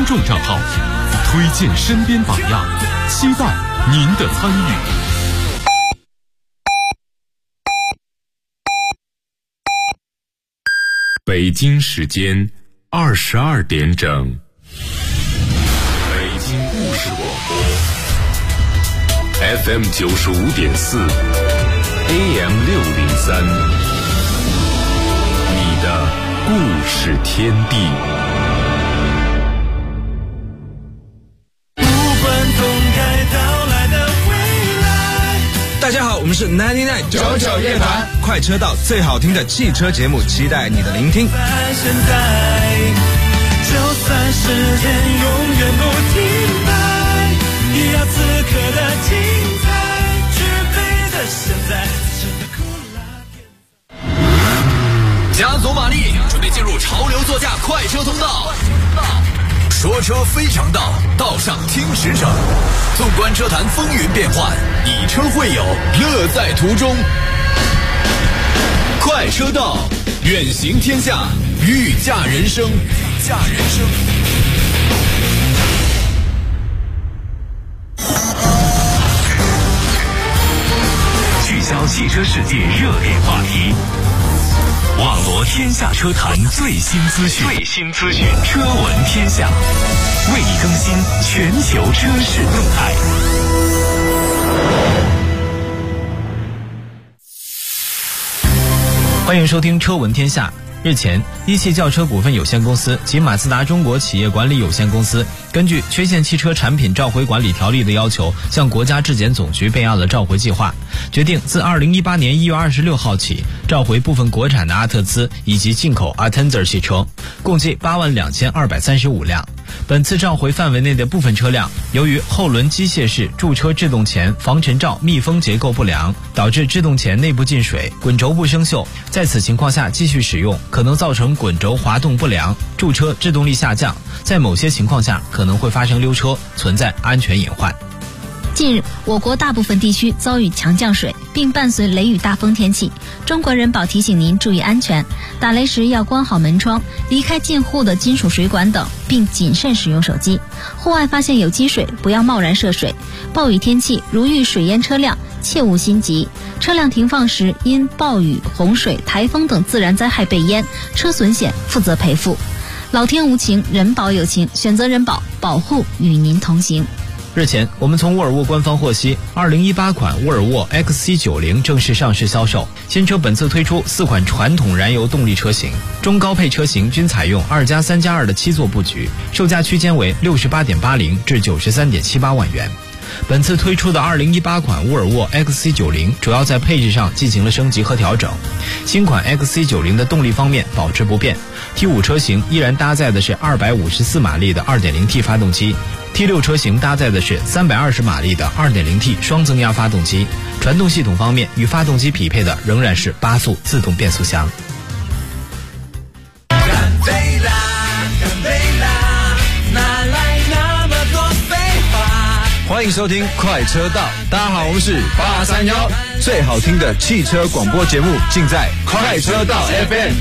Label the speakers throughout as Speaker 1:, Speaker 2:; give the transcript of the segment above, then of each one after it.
Speaker 1: 众账号，推荐身边榜样，期待您的参与。北京时间22点整，北京故事广播 FM 95.4 AM 603，你的故事天地。
Speaker 2: 大家好，我们是99乐团，快车道最好听的汽车节目，期待你的聆听。
Speaker 3: 现在，就算时间永远不停摆，也要此刻的精彩，举杯的现在，真的哭了。
Speaker 4: 加足马力，准备进入潮流座驾快车通道。说车非常道，道上听驰骋。纵观车坛风云变幻，以车会友，乐在途中。快车道，远行天下，御驾人生，御驾人生。
Speaker 5: 聚焦汽车世界热点话题，网罗天下车坛最新资讯，车闻天下，为你更新全球车市动态。
Speaker 6: 欢迎收听车闻天下。日前，一汽轿车股份有限公司及马自达中国企业管理有限公司根据缺陷汽车产品召回管理条例的要求，向国家质检总局备案了召回计划，决定自2018年1月26号起召回部分国产的阿特兹以及进口 Atenza 汽车，共计82235辆。本次召回范围内的部分车辆，由于后轮机械式驻车制动钳防尘罩密封结构不良，导致制动钳内部进水，滚轴不生锈，在此情况下继续使用，可能造成滚轴滑动不良，驻车制动力下降，在某些情况下可能会发生溜车，存在安全隐患。
Speaker 7: 近日，我国大部分地区遭遇强降水，并伴随雷雨大风天气。中国人保提醒您注意安全，打雷时要关好门窗，离开近户的金属水管等，并谨慎使用手机。户外发现有积水，不要贸然涉水。暴雨天气如遇水淹车辆，切勿心急。车辆停放时因暴雨、洪水、台风等自然灾害被淹，车损险负责赔付。老天无情，人保有情，选择人保，保护与您同行。
Speaker 6: 日前，我们从沃尔沃官方获悉，2018款沃尔沃 XC90 正式上市销售。新车本次推出4款传统燃油动力车型，中高配车型均采用2+3+2的7座布局，售价区间为68.80至93.78万元。本次推出的2018款沃尔沃 XC90 主要在配置上进行了升级和调整。新款 XC90 的动力方面保持不变， T5 车型依然搭载的是254马力的 2.0T 发动机， T6 车型搭载的是320马力的 2.0T 双增压发动机。传动系统方面，与发动机匹配的仍然是8速自动变速箱。
Speaker 2: 欢迎收听快车道，大家好，我们是831，最好听的汽车广播节目尽在快车道 FM。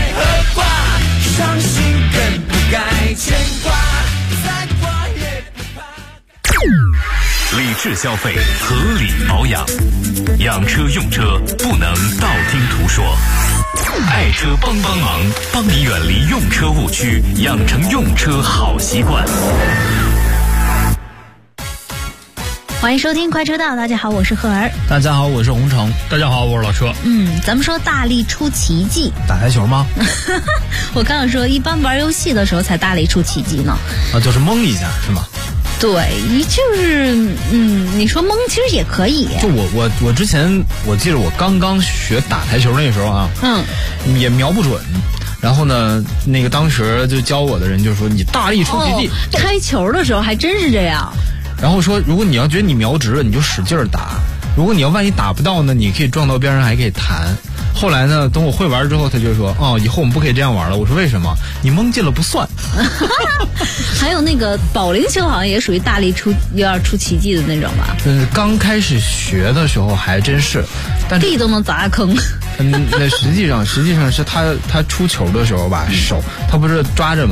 Speaker 3: 伤心更不该牵挂，再挂也不怕。
Speaker 5: 理智消费，合理保养，养车用车不能道听途说。爱车帮忙，帮你远离用车误区，养成用车好习惯。
Speaker 7: 欢迎收听快车道，大家好，我是赫儿。
Speaker 6: 大家好，我是洪城。
Speaker 8: 大家好，我是老车。
Speaker 7: 咱们说大力出奇迹，
Speaker 6: 打台球吗？
Speaker 7: 我刚刚说一般玩游戏的时候才大力出奇迹呢。
Speaker 6: 就是蒙一下是吗？
Speaker 7: 对，就是你说蒙其实也可以。
Speaker 6: 就我之前我记得我刚刚学打台球那时候啊，也瞄不准。然后呢，那个当时就教我的人就说你大力出奇迹。
Speaker 7: 开球的时候还真是这样。
Speaker 6: 然后说，如果你要觉得你瞄直了，你就使劲打；如果你要万一打不到呢，你可以撞到边上，还可以弹。后来呢，等我会玩之后，他就说，以后我们不可以这样玩了。我说为什么？你蒙进了不算。
Speaker 7: 还有那个保龄球好像也属于大力出有点出奇迹的那种吧？
Speaker 6: 刚开始学的时候还真是，但
Speaker 7: 地都能砸坑。
Speaker 6: 那实际上是他出球的时候吧，手他不是抓着嘛，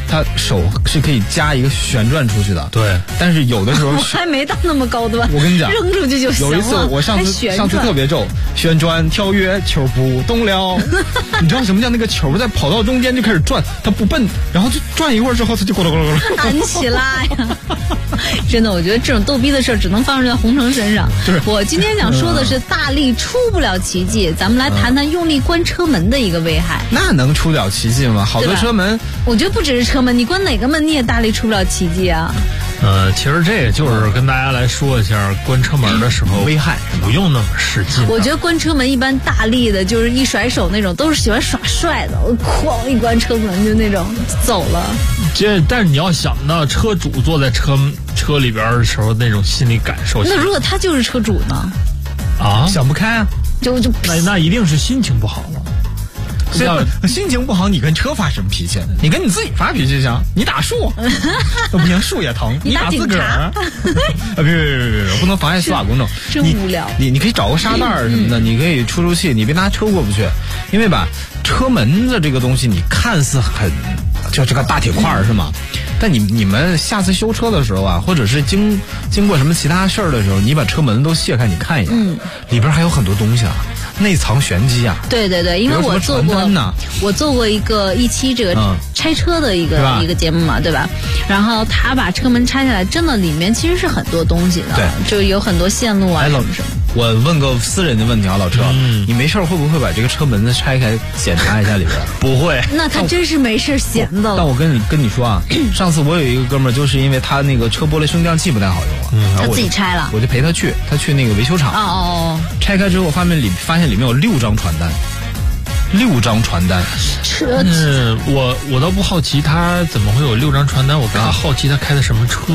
Speaker 2: 它手是可以加一个旋转出去的。
Speaker 6: 对，
Speaker 2: 但是有的时候
Speaker 7: 我还没到那么高端。
Speaker 2: 我跟你讲，
Speaker 7: 扔出去就行了。
Speaker 2: 有一次我上次特别皱，旋转跳跃球不动了。你知道什么叫那个球在跑道中间就开始转，它不笨，然后就转一会儿之后它就咕噜咕噜咕噜
Speaker 7: 弹起来呀！真的，我觉得这种逗逼的事儿只能发生在洪城身上。
Speaker 2: 就是
Speaker 7: 我今天想说的是大力出不了奇迹，咱们来谈谈用力关车门的一个危害。
Speaker 2: 那能出了奇迹吗？好多车门，
Speaker 7: 我觉得不只是车门，你关哪个门你也大力出不了奇迹啊。
Speaker 6: 其实这个就是跟大家来说一下，关车门的时候
Speaker 2: 危害
Speaker 6: 不用那么使劲。
Speaker 7: 我觉得关车门一般大力的，就是一甩手那种，都是喜欢耍帅的。我哐一关车门就那种走了。
Speaker 6: 但是你要想到车主坐在车里边的时候那种心理感受。
Speaker 7: 那如果他就是车主呢？
Speaker 6: 啊，
Speaker 2: 想不开啊，
Speaker 7: 就
Speaker 6: 那一定是心情不好了。
Speaker 2: 心情不好，你跟车发什么脾气？你跟你自己发脾气行？你打树，不行，树也疼。你打自个儿，别，不能妨碍司法公正。
Speaker 7: 真无聊。
Speaker 2: 你可以找个沙袋什么的，你可以出气，你别拿车过不去。因为吧，车门的这个东西，你看似很就这个大铁块是吗？但你们下次修车的时候啊，或者是经过什么其他事儿的时候，你把车门都卸开，你看一眼，里边还有很多东西啊。内藏玄机啊！
Speaker 7: 对，因为我做过一期这个拆车的一个节目嘛，对吧？然后他把车门拆下来，真的里面其实是很多东西的，
Speaker 2: 对，
Speaker 7: 就有很多线路啊什么什么。
Speaker 2: 我问个私人的问题啊，老车，你没事会不会把这个车门拆开检查一下里边？
Speaker 6: 不会。
Speaker 7: 那他真是没事闲的了。
Speaker 2: 但我跟你说啊，上次我有一个哥们儿，就是因为他那个车玻璃升降器不太好用啊，
Speaker 7: 他自己拆了，
Speaker 2: 我就陪他去那个维修厂。拆开之后发现里面有6张传单。6张传单，
Speaker 6: 我倒不好奇他怎么会有6张传单，我更好奇他开的什么车。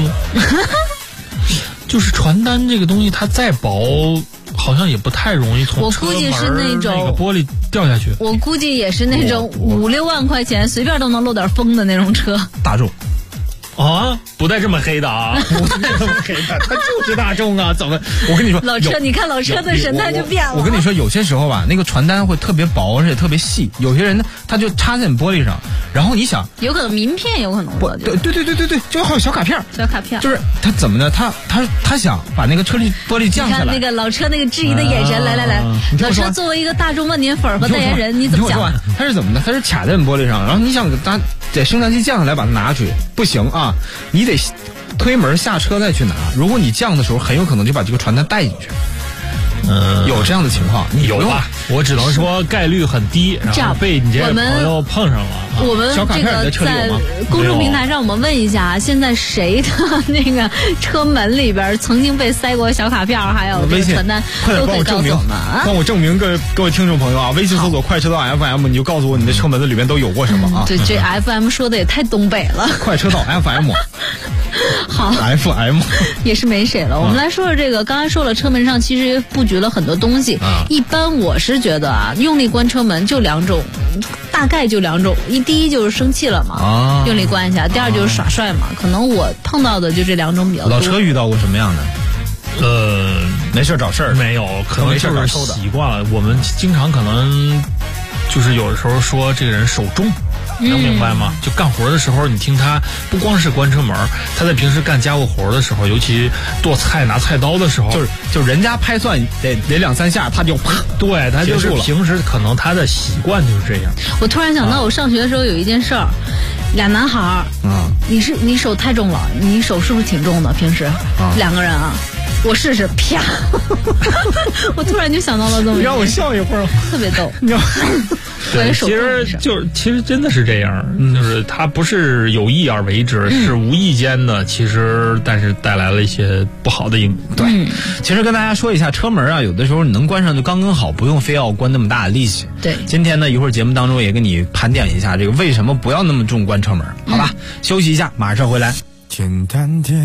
Speaker 6: 就是传单这个东西，它再薄，好像也不太容易从车门那个玻璃掉下去。
Speaker 7: 我估计也是那种5、6万块钱随便都能漏点风的那种车。
Speaker 2: 大众。
Speaker 6: 啊，不带这么黑的啊！不是这么黑的，他就是大众啊！怎么？我跟你说，
Speaker 7: 老车，你看老车的神态就变了。
Speaker 2: 我跟你说，有些时候吧，那个传单会特别薄，而且特别细。有些人呢，他就插在你玻璃上，然后你想，
Speaker 7: 有可能名片，有可能
Speaker 2: 对，就好有小卡片。
Speaker 7: 小卡片
Speaker 2: 就是他怎么呢？他想把那个玻璃降下来。
Speaker 7: 你看那个老车那个质疑的眼神，来，老车作为一个大众万年粉和代言人，你怎么讲？
Speaker 2: 他是怎么呢？他是卡在你玻璃上，然后你想他在升降机降下来把它拿出去，不行啊，你得推门下车再去拿。如果你降的时候，很有可能就把这个传单带进去。有这样的情况，
Speaker 6: 有吧？我只能说概率很低，然后被你这个朋友碰上了。
Speaker 7: 我们这个在公众平台上，我们问一下，现在谁的那个车门里边曾经被塞过小卡片，还有这个传单，都可以告诉我们啊！
Speaker 2: 帮我证明，各位听众朋友啊，微信搜索快车道 FM， 你就告诉我你的车门的里面都有过什么啊？
Speaker 7: 对，这 FM 说的也太东北了。
Speaker 2: 快车道 FM。
Speaker 7: 好
Speaker 2: ，FM
Speaker 7: 也是没谁了。我们来说说这个，刚才说了，车门上其实布局了很多东西。一般我是觉得啊，用力关车门就2种，大概就2种。第一就是生气了嘛，用力关一下；第二就是耍帅嘛。可能我碰到的就这2种比较多。
Speaker 2: 老车遇到过什么样的？没事找事儿，
Speaker 6: 没有，可能就是习惯了。我们经常可能就是有的时候说这个人手重。能明白吗？就干活的时候，你听他不光是关车门，他在平时干家务活的时候，尤其剁菜拿菜刀的时候，
Speaker 2: 就是人家拍蒜得2、3下，他就啪，
Speaker 6: 对，他就是平时可能他的习惯就是这样。
Speaker 7: 我突然想到，我上学的时候有一件事儿，2男孩儿，你手太重了，你手是不是挺重的？平时2个人啊。我试试，啪！我突然就想到了这么，
Speaker 2: 你让我笑一会儿，
Speaker 7: 特别逗。
Speaker 6: 对，其实真的是这样，就是他不是有意而为之，是无意间的。其实，但是带来了一些不好的影响。
Speaker 2: 对，其实跟大家说一下，车门啊，有的时候你能关上就刚刚好，不用非要关那么大的力气。
Speaker 7: 对，
Speaker 2: 今天呢，一会儿节目当中也跟你盘点一下这个为什么不要那么重关车门，好吧？休息一下，马上回来。
Speaker 3: 简单点。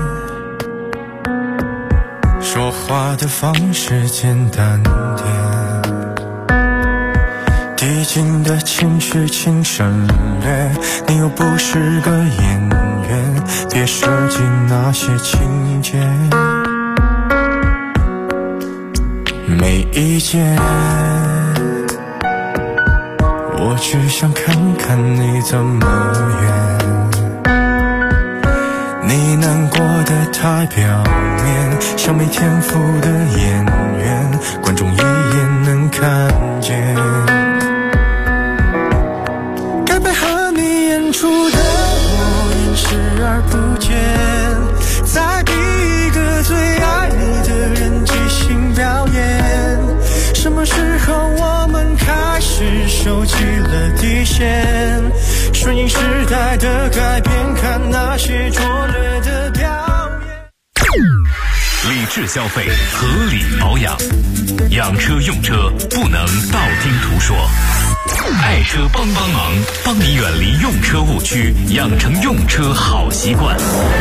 Speaker 3: 说话的方式简单点，递进的情绪请省略，你又不是个演员，别设计那些情节。没意见，我只想看看你怎么演。 得太表面，像没天赋的演员，观众一眼能看见。该配合你演出的我演视而不见，再逼一个最爱你的人即兴表演。什么时候我们开始收起了底线，顺应时代的改变，看那些拙劣的表演。
Speaker 5: 理智消费，合理保养，养车用车不能道听途说。爱车帮帮忙，帮你远离用车误区，养成用车好习惯。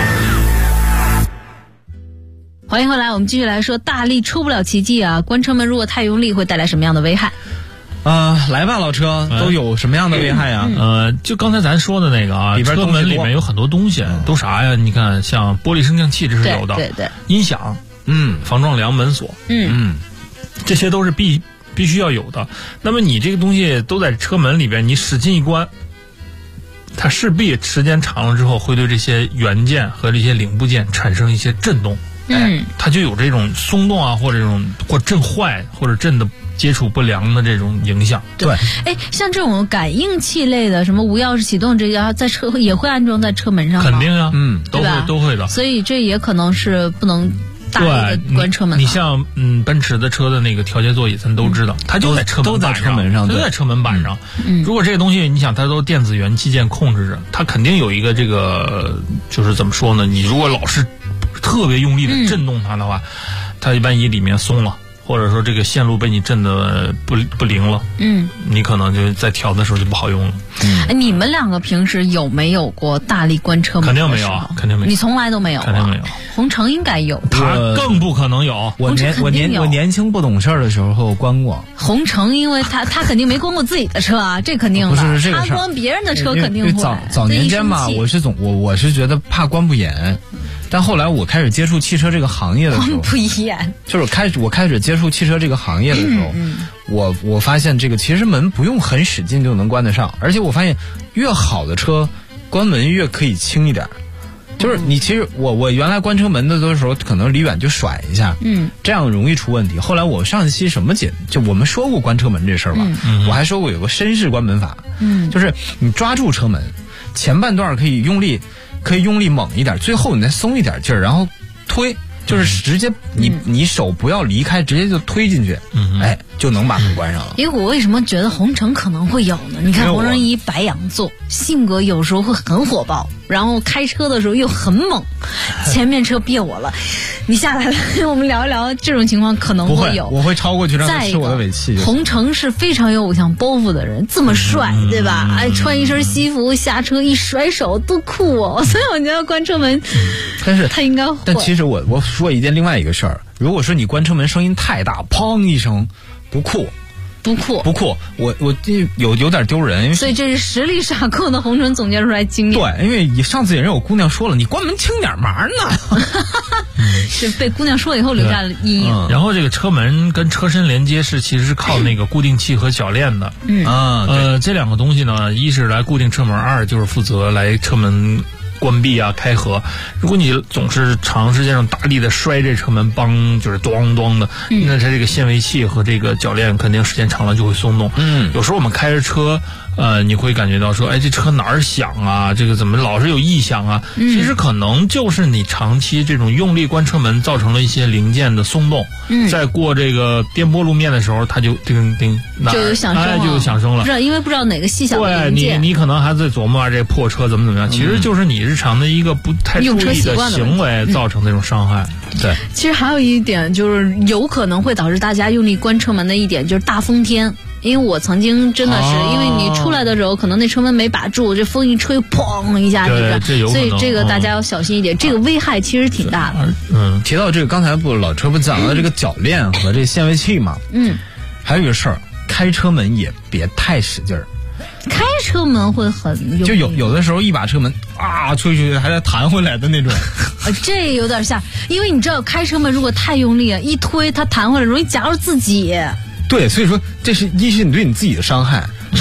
Speaker 7: 欢迎回来，我们继续来说大力出不了奇迹啊！关车门如果太用力会带来什么样的危害？
Speaker 2: 来吧，老车都有什么样的危害呀？
Speaker 6: 就刚才咱说的那个啊，
Speaker 2: 里边
Speaker 6: 车门里面有很多东西，都啥呀？你看，像玻璃升降器这是有的，
Speaker 7: 对，
Speaker 6: 音响，防撞梁、门锁，这些都是必须要有的。那么你这个东西都在车门里边，你使劲一关，它势必时间长了之后会对这些元件和这些零部件产生一些震动。它就有这种松动啊，或者这种或震坏或者震的接触不良的这种影响。
Speaker 2: 对，
Speaker 7: 像这种感应器类的，什么无钥匙启动这个，在车也会安装在车门上吗？
Speaker 6: 肯定啊，都会的。
Speaker 7: 所以这也可能是不能大力的关车门。
Speaker 6: 你像奔驰的车的那个调节座椅，咱都知道，它就在车门板上，就在车门板上。如果这个东西，你想它都电子元器件控制着，它肯定有一个这个，就是怎么说呢？你如果老是特别用力的震动它的话，它万一里面松了，或者说这个线路被你震得不灵了，你可能就在调的时候就不好用了。
Speaker 7: 你们两个平时有没有过大力关车门？
Speaker 6: 肯定没有，肯定没有。
Speaker 7: 你从来都没有？
Speaker 6: 肯定没有。
Speaker 7: 红城应该有，
Speaker 6: 他更不可能有。
Speaker 2: 我年轻不懂事的时候关过
Speaker 7: 红城，因为他肯定没关过自己的车啊，这肯定的。
Speaker 2: 不是这个事儿，
Speaker 7: 他关别人的车肯定会。
Speaker 2: 早年间吧，我是觉得怕关不严。但后来我开始接触汽车这个行业的时候，
Speaker 7: 不一样，
Speaker 2: 就是我开始接触汽车这个行业的时候，我发现这个其实门不用很使劲就能关得上，而且我发现越好的车关门越可以轻一点。就是你其实我原来关车门的时候，可能离远就甩一下，这样容易出问题。后来我上一期什么就我们说过关车门这事儿吧，我还说过有个绅士关门法，就是你抓住车门前半段可以用力猛一点，最后你再松一点劲儿，然后推，就是直接你手不要离开，直接就推进去，就能把门关上了。
Speaker 7: 因为我为什么觉得红城可能会有呢？你看红城一白羊座，性格有时候会很火爆，然后开车的时候又很猛，前面车别我了，你下来了，我们聊一聊这种情况可能会有。
Speaker 2: 我会超过去让他吃我的尾气。
Speaker 7: 红城是非常有偶像包袱的人，这么帅，对吧？穿一身西服下车一甩手多酷哦！所以我觉得关车门，
Speaker 2: 但是
Speaker 7: 他应该会。
Speaker 2: 但其实我说另外一个事儿，如果说你关车门声音太大，砰一声，不酷，我有点丢人。
Speaker 7: 所以这是实力傻酷的红尘总结出来经验。
Speaker 2: 对，因为上次也有姑娘说了，你关门轻点忙呢。
Speaker 7: 是被姑娘说以后留下了阴影。
Speaker 6: 然后这个车门跟车身连接其实是靠那个固定器和铰链的。这两个东西呢，一是来固定车门，二就是负责来车门关闭啊开合。如果你总是长时间上大力的摔这车门，就是咚咚的，那它这个限位器和这个铰链肯定时间长了就会松动。有时候我们开着车你会感觉到说，这车哪儿响啊，这个怎么老是有异响啊，其实可能就是你长期这种用力关车门造成了一些零件的松动，在过这个颠簸路面的时候，它就叮叮
Speaker 7: 就有响声了，
Speaker 6: 就有响声了。
Speaker 7: 不知道哪个细小的零件。
Speaker 6: 对，你可能还在琢磨这破车怎么样，其实就是你日常的一个不太注意的行为造成这种伤害。对，
Speaker 7: 其实还有一点就是有可能会导致大家用力关车门的一点就是大风天。因为我曾经真的是，因为你出来的时候，可能那车门没把住，这风一吹，砰一下，所以这个大家要小心一点，这个危害其实挺大的。
Speaker 2: 提到这个，刚才老车不讲了这个铰链和这限位器嘛？还有一个事儿，开车门也别太使劲儿。
Speaker 7: 开车门会很用力，
Speaker 2: 就有的时候一把车门吹出去还得弹回来的那种。
Speaker 7: 这有点像，因为你知道开车门如果太用力，一推它弹回来容易夹住自己。
Speaker 2: 对，所以说这是你对你自己的伤害。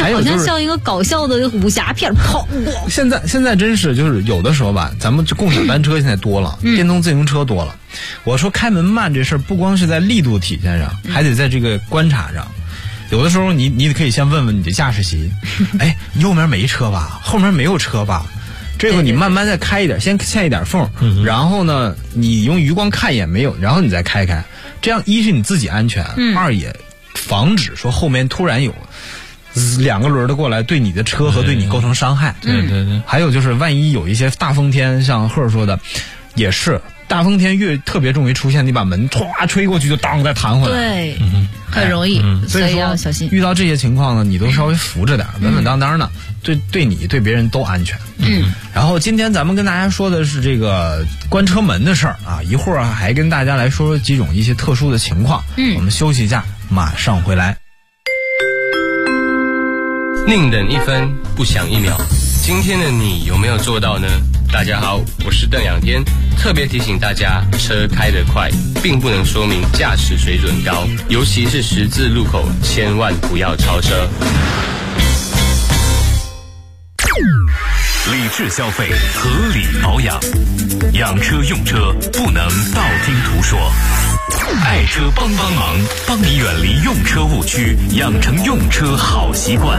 Speaker 7: 好像
Speaker 2: 还有就是
Speaker 7: 像一个搞笑的武侠片，砰！
Speaker 2: 现在真是就是有的时候吧，咱们这共享单车现在多了，电动自行车多了。我说开门慢这事儿，不光是在力度体现上，还得在这个观察上。有的时候你可以先问问你的驾驶席，哎，右面没车吧？后面没有车吧？这个你慢慢再开一点，先欠一点缝，然后呢，你用余光看一眼没有，然后你再开。这样一是你自己安全，二也防止说后面突然有2个轮的过来对你的车和对你构成伤害。
Speaker 6: 对。
Speaker 2: 还有就是万一有一些大风天，像赫说的，也是大风天特别容易出现，你把门歘吹过去就当再弹回来。
Speaker 7: 对，很容易，所以要小心。
Speaker 2: 遇到这些情况呢，你都稍微扶着点，稳稳当当的，对你对别人都安全。然后今天咱们跟大家说的是这个关车门的事儿啊，一会儿还跟大家来说一些特殊的情况。我们休息一下，马上回来。
Speaker 8: 宁等1分，不想1秒。今天的你有没有做到呢？大家好，我是邓仰天，特别提醒大家，车开得快并不能说明驾驶水准高，尤其是十字路口，千万不要超车。
Speaker 5: 理智消费，合理保养，养车用车不能道听途说。爱车帮忙，帮你远离用车误区，养成用车好习惯。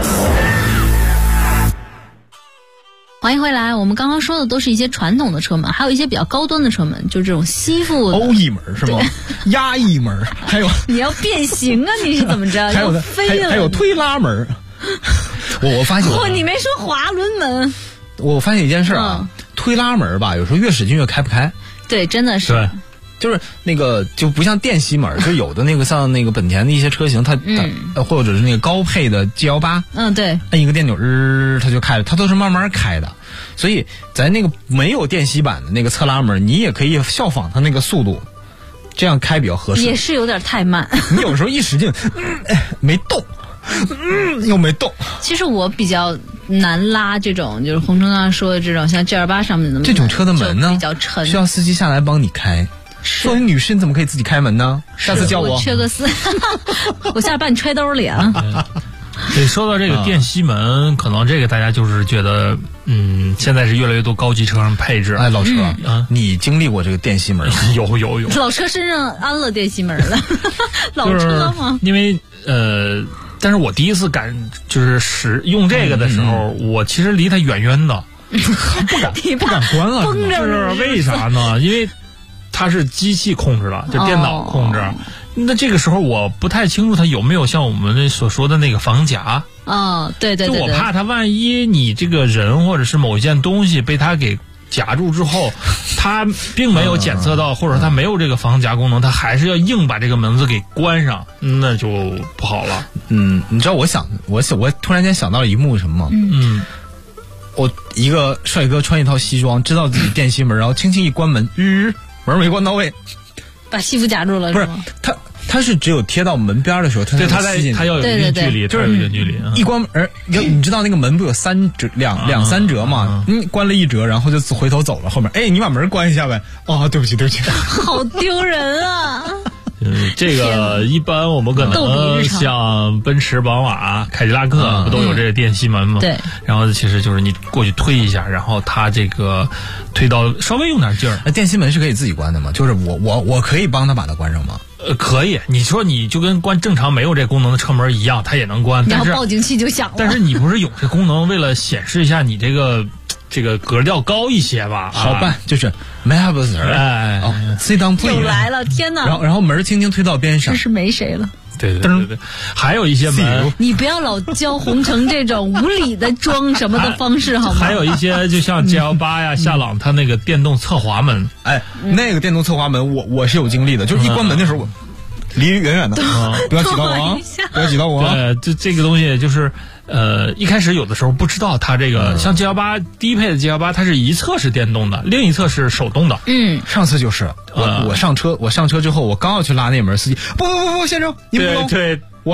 Speaker 7: 欢迎回来，我们刚刚说的都是一些传统的车门，还有一些比较高端的车门，就这种吸附的
Speaker 2: 欧翼门是吗？压翼门，还有
Speaker 7: 你要变形啊？你是怎么着？
Speaker 2: 还有还有推拉门。我发现
Speaker 7: 你没说滑轮门。
Speaker 2: 我发现一件事啊，推拉门吧，有时候越使劲越开不开。
Speaker 7: 对，真的是。
Speaker 6: 对。
Speaker 2: 就是那个就不像电吸门，就有的那个像那个本田的一些车型，它或者是那个高配的 G18，
Speaker 7: 对，
Speaker 2: 按一个电钮它就开了，它都是慢慢开的。所以在那个没有电吸版的那个侧拉门，你也可以效仿它那个速度，这样开比较合适。
Speaker 7: 也是有点太慢。
Speaker 2: 你有时候一使劲，没动。又没动。
Speaker 7: 其实我比较难拉这种，就是洪承刚说的这种像 G28上面的门，
Speaker 2: 这种车的门呢
Speaker 7: 比较沉，
Speaker 2: 需要司机下来帮你开。作为女士，你怎么可以自己开门呢？下次叫我
Speaker 7: 缺个4，我下来把你揣兜里啊。
Speaker 6: 对，说到这个电吸门，可能这个大家就是觉得，现在是越来越多高级车上配置。
Speaker 2: 哎，老车，你经历过这个电吸门？
Speaker 6: 有。
Speaker 7: 老车身上安了电吸门了，老车吗？
Speaker 6: 因为但是我第一次就是使用这个的时候，我其实离它远远的，
Speaker 2: 不敢关了。
Speaker 6: 就是为啥呢？因为它是机器控制的，就电脑控制。那这个时候我不太清楚它有没有像我们所说的那个防夹。
Speaker 7: 对，
Speaker 6: 就我怕它万一你这个人或者是某一件东西被它给夹住之后，它并没有检测到，或者它没有这个防夹功能，它还是要硬把这个门子给关上，那就不好了。
Speaker 2: 你知道我突然间想到了一幕什么吗？我一个帅哥穿一套西装，知道自己电吸门，然后轻轻一关门，门没关到位，
Speaker 7: 把西服夹住了。
Speaker 2: 不是他是只有贴到门边的时候，他
Speaker 6: 要有一定距离，就是有一定距离。
Speaker 2: 一关门，你知道那个门不有两三折吗？关了1折，然后就回头走了。后面，你把门关一下呗。对不起。
Speaker 7: 好丢人啊！
Speaker 6: 这个一般我们可能像奔驰、宝马、凯迪拉克不都有这个电吸门吗？
Speaker 7: 对。
Speaker 6: 然后其实就是你过去推一下，然后它这个推到稍微用点劲儿。
Speaker 2: 电吸门是可以自己关的吗？就是我可以帮他把它关上吗？
Speaker 6: 可以。你说你就跟关正常没有这功能的车门一样，它也能关。
Speaker 7: 然后报警器就响了。
Speaker 6: 但是你不是有这功能，为了显示一下你这个格调高一些吧？
Speaker 2: 好办，就是 May I have a sir？Sit down please。
Speaker 7: 又来了，天哪！
Speaker 2: 然后门轻轻推到边上，
Speaker 7: 真是没谁了。
Speaker 6: 对，还有一些门，
Speaker 7: 你不要老教洪承这种无理的装什么的方式好吗？
Speaker 6: 还有一些就像 G18呀、夏朗，它那个电动侧滑门，
Speaker 2: 那个电动侧滑门我是有经历的，就是一关门的时候我离远远的，不要挤到我，不要挤到我。
Speaker 6: 对，这个东西就是一开始有的时候不知道它这个像 G18 低配的 G18，它是一侧是电动的，另一侧是手动的。
Speaker 2: 上次就是我上车之后，我刚要去拉那门，司机不，先生，你不能，
Speaker 6: 对，
Speaker 2: 我来，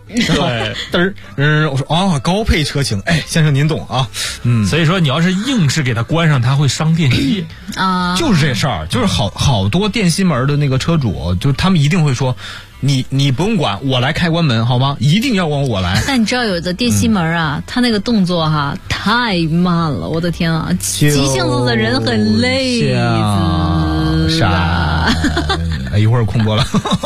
Speaker 2: 对，嘚儿，我说啊，高配车型，哎，先生您懂啊，
Speaker 9: 所以说你要是硬是给它关上，它会伤电机
Speaker 7: 啊，
Speaker 2: 就是这事儿，就是好多电吸门的那个车主，就他们一定会说。你不用管，我来开关门好吗？一定要我来。
Speaker 7: 但你知道有的电吸门啊，他那个动作哈太慢了，我的天啊！急性子的人很累。
Speaker 2: 傻，一会儿空播了。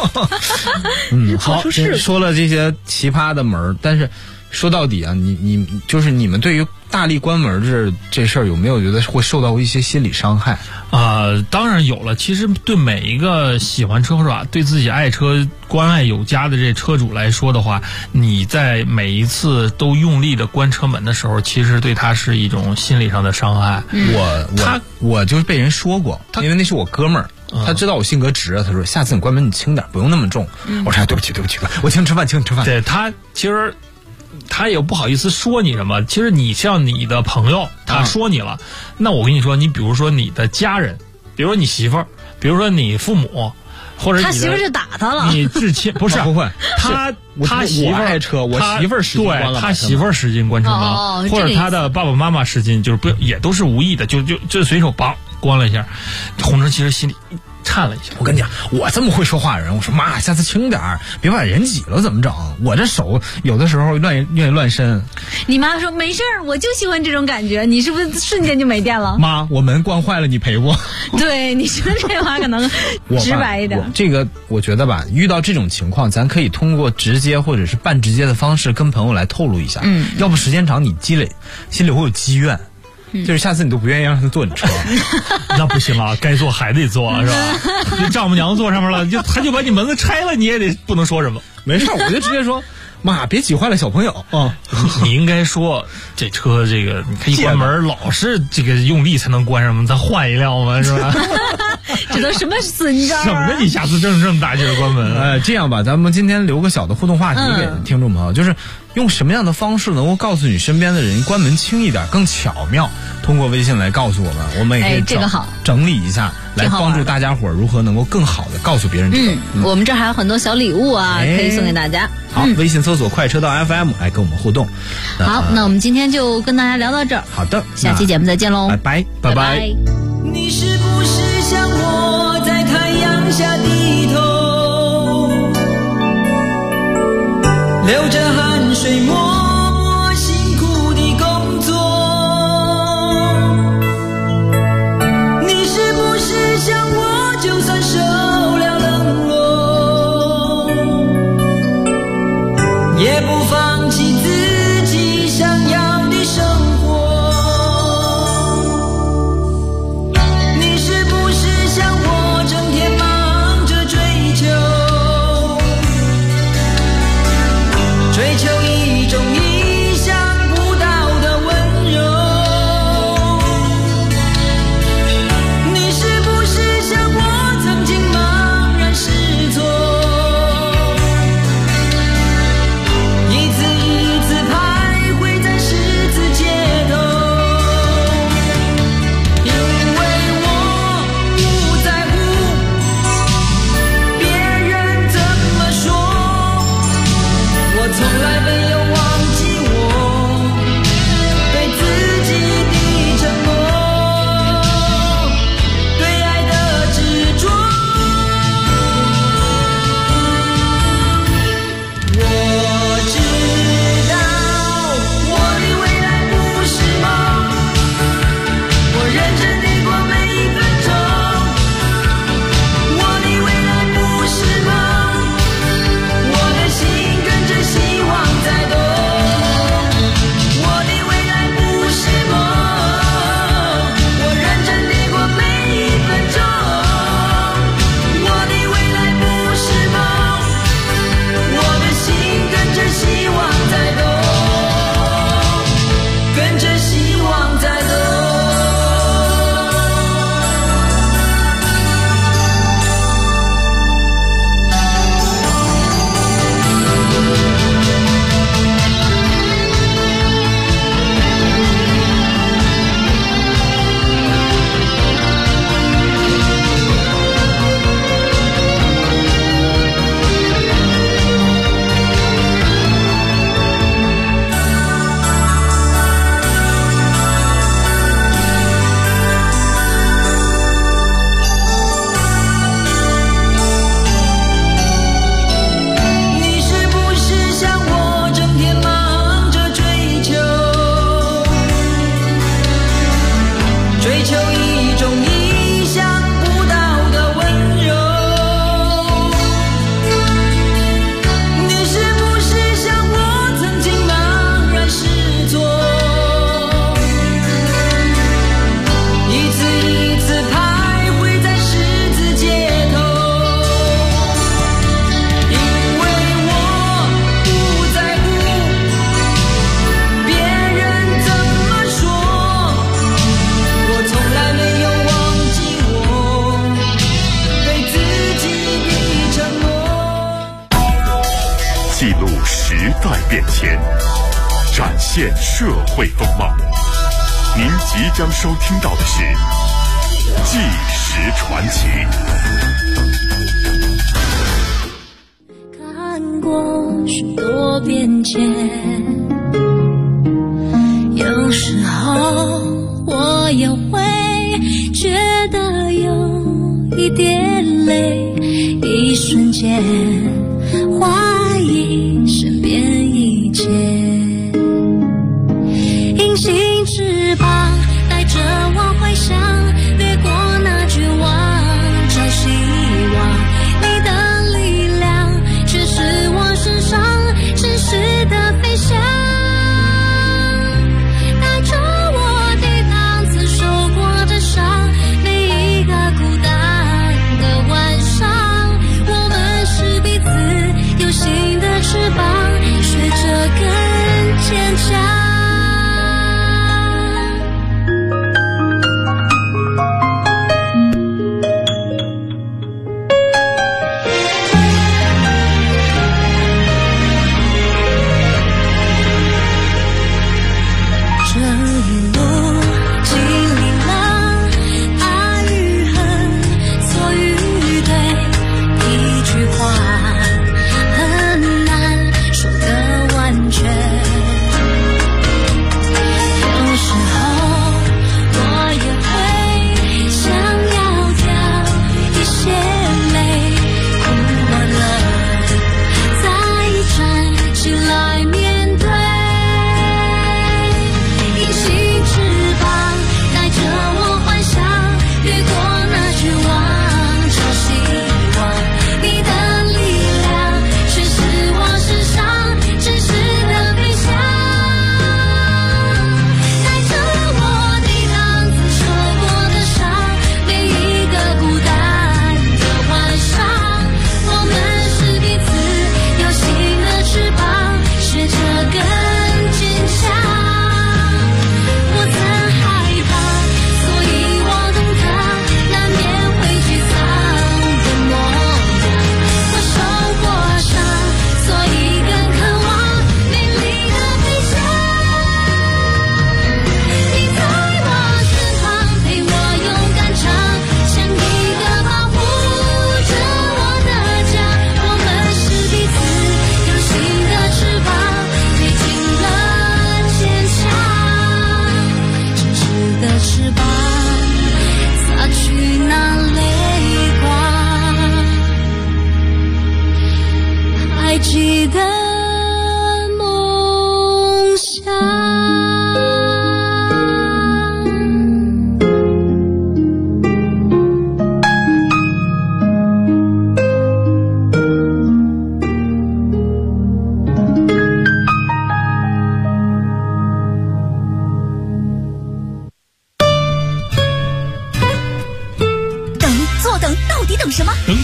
Speaker 2: 好，说了这些奇葩的门，但是说到底啊，你就是你们对于大力关门这事儿有没有觉得会受到一些心理伤害？
Speaker 9: 当然有了。其实对每一个喜欢车或者对自己爱车关爱有加的这车主来说的话，你在每一次都用力的关车门的时候，其实对他是一种心理上的伤害。
Speaker 2: 我就是被人说过，因为那是我哥们儿。他知道我性格直，他说下次你关门你轻点，不用那么重。我说对不起，我请吃饭。
Speaker 9: 对，他其实他也不好意思说你什么。其实你像你的朋友，他说你了，那我跟你说，你比如说你的家人，比如说你媳妇儿，比如说你父母，或者
Speaker 7: 他媳妇儿就打他了。
Speaker 9: 你至亲不是
Speaker 2: 不会，
Speaker 9: 他媳妇儿
Speaker 2: 爱车，我媳妇儿使劲关了，
Speaker 9: 对，他媳妇儿使劲关车门，或者他的爸爸妈妈使劲，就是不也都是无意的，就随手叭关了一下。红尘其实心里颤了一下。
Speaker 2: 我跟你讲，我这么会说话的人，我说妈，下次轻点儿，别把人挤了，怎么整？我这手有的时候愿意乱伸。
Speaker 7: 你妈说没事儿，我就喜欢这种感觉。你是不是瞬间就没电了？
Speaker 2: 妈，我门关坏了，你赔不？
Speaker 7: 对，你说这话可能直白一点。
Speaker 2: 这个我觉得吧，遇到这种情况，咱可以通过直接或者是半直接的方式跟朋友来透露一下。要不时间长，你积累心里会有积怨。就是下次你都不愿意让他坐你车，
Speaker 9: 那不行啊，该坐还得坐是吧？你丈母娘坐上面了，他就把你门子拆了，你也得不能说什么。
Speaker 2: 没事，我就直接说，妈，别挤坏了小朋友啊！
Speaker 9: 你应该说这车这个，你看一关门老是这个用力才能关上门，咱换一辆嘛，是吧？
Speaker 7: 这都什么损招？
Speaker 9: 省着你下次挣这么大劲儿关门。
Speaker 2: 这样吧，咱们今天留个小的互动话题给听众朋友，就是用什么样的方式能够告诉你身边的人关门轻一点更巧妙？通过微信来告诉我们，我们也可以
Speaker 7: 这个好
Speaker 2: 整理一下，来帮助大家伙如何能够更好的告诉别人这个。
Speaker 7: 我们这还有很多小礼物啊，可以送给大家。
Speaker 2: 好，微信搜索快车道 FM 来跟我们互动。
Speaker 7: 好，那我们今天就跟大家聊到这儿。
Speaker 2: 好的，
Speaker 7: 下期节目再见喽，
Speaker 2: 拜拜。
Speaker 3: 你是不是像我在太阳下低头，流着汗水默默辛苦的工作？你是不是像我就算受了冷落，也不放弃自己想要的生活？你是不是像我整天忙着追求
Speaker 1: 变迁，展现社会风貌。您即将收听到的是《纪实传奇》。
Speaker 10: 看过许多变迁，有时候我也会觉得有一点累，一瞬间怀疑身边一切。隐形翅膀带着我回想，掠过那绝望，找希望。你的力量却是我身上真实的飞翔，带着我抵挡曾受过的伤。每一个孤单的晚上，我们是彼此有新的翅膀，学着更坚强。记得